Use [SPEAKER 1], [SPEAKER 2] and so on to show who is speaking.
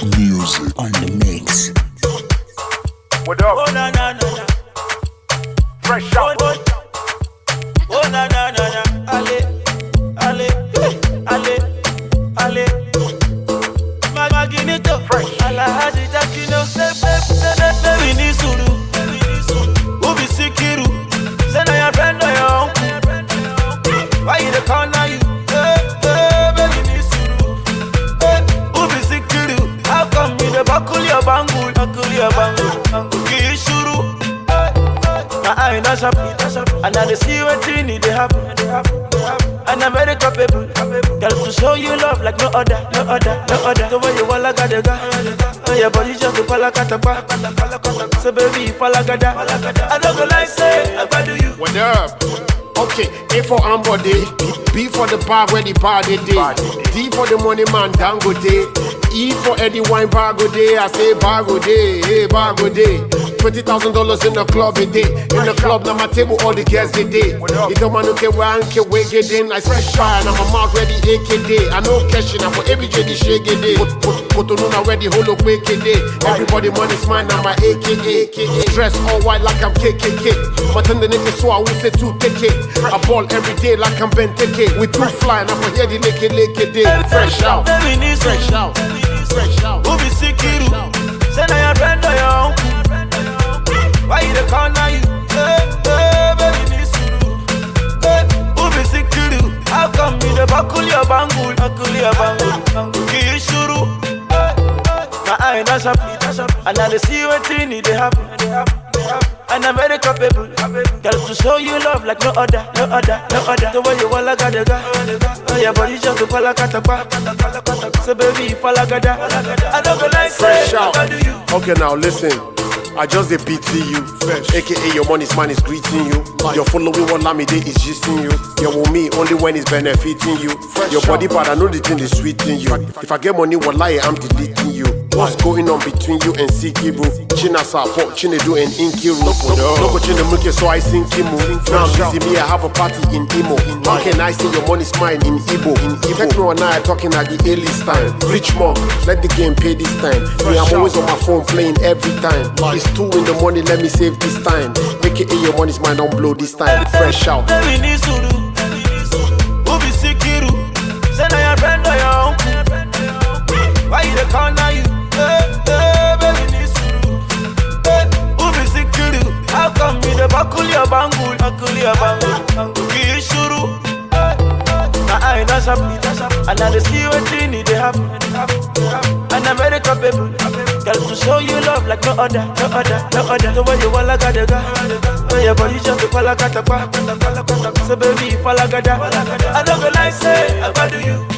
[SPEAKER 1] Music on the mix.
[SPEAKER 2] What up?
[SPEAKER 3] Oh na na na na.
[SPEAKER 2] Fresh out.
[SPEAKER 3] Oh na na na na. Ale, ale, ale, ale. Maginito.
[SPEAKER 2] Fresh.
[SPEAKER 3] Alahaji Jakino. Baby ni suru. Ubi sikiru. Say na your friend or your uncle. Why you dey call now you? Baby ni suru. Ubi sikiru. How come you dey buckle your bangle? Buckle your bangle. Kishuru. My eye not sharp, and I see what you need to happen. And I'm very capable, girl, to show you love like no other. The way you wanna got the guy, your body just to follow kata. So baby, follow gada. I don't go like say, I do you.
[SPEAKER 4] What up? Okay, A for Amber Day, B for the bar where the bar they day, D for the money man Dango Day, E for Eddie Wine Bargo Day. I say Bargo Day, hey Bargo Day. $20,000 in the club a day. In the club, now my table, all the girls they day. You don't want to get where I can't wait get in. I fresh fire, now my mouth ready AK day. I know cashing, I'm for every day, shake it day. Put on ready, hold up, wake it day. Everybody money's mine, now my AKA. Dress all white like I'm KKK. But then the nigga so I will say 2 take it. I ball every day like I'm Ben Teke. With 2 flying, I'm for here the lake day. Fresh out, fresh out, fresh out.
[SPEAKER 3] Who be sikiru? Say na your friend or your uncle. Why you dey call now you? Baby ni suru. Who be sikiru? How come you dey buckle your bangle? Buckle your bangle. Kishuru. My eye not sharp, and I dey see what you need to happen. And I'm very capable, girl, to show you love like no other. The way you wanna got the guy, your body just to follow kata. So baby, follow gada. I don't go like
[SPEAKER 4] Fresh
[SPEAKER 3] say,
[SPEAKER 4] out.
[SPEAKER 3] I do you.
[SPEAKER 4] Okay, now listen. I just a pity you, fresh. AKA your money's man is greeting you. Your following what Lamide is gisting you. Your with me only when it's benefiting you. Fresh your body part, I know the thing is sweeting you. If I get money, what lie, I'm deleting you. What's going on between you and Sikiru? China support, Chinedu and Inkiru. No go Chine Muke, so I sing Kimu. Now I'm busy, me, I have a party in Imo. How can I say your money's mine in Igbo? Techno and I are talking at the earliest time. Rich mom, let the game pay this time. Me, I'm always on my phone playing every time. It's 2 in the morning, let me save this time. AKA your money's mine, don't blow this time. Fresh out.
[SPEAKER 3] Baby ni suru. Who be sikiru? Say na your friend or your uncle. Why you dey call now you? Baby ni suru. Who be sikiru? How come you dey buckle your bangle? Buckle your bangle. Kishuru. My eye not sharp, and I dey see what you need to happen. And I'm very capable, girl, to show you love like no other. The way you wanna got the guy, your body just to follow kata. So baby, follow gada. I don't go like say, I do you.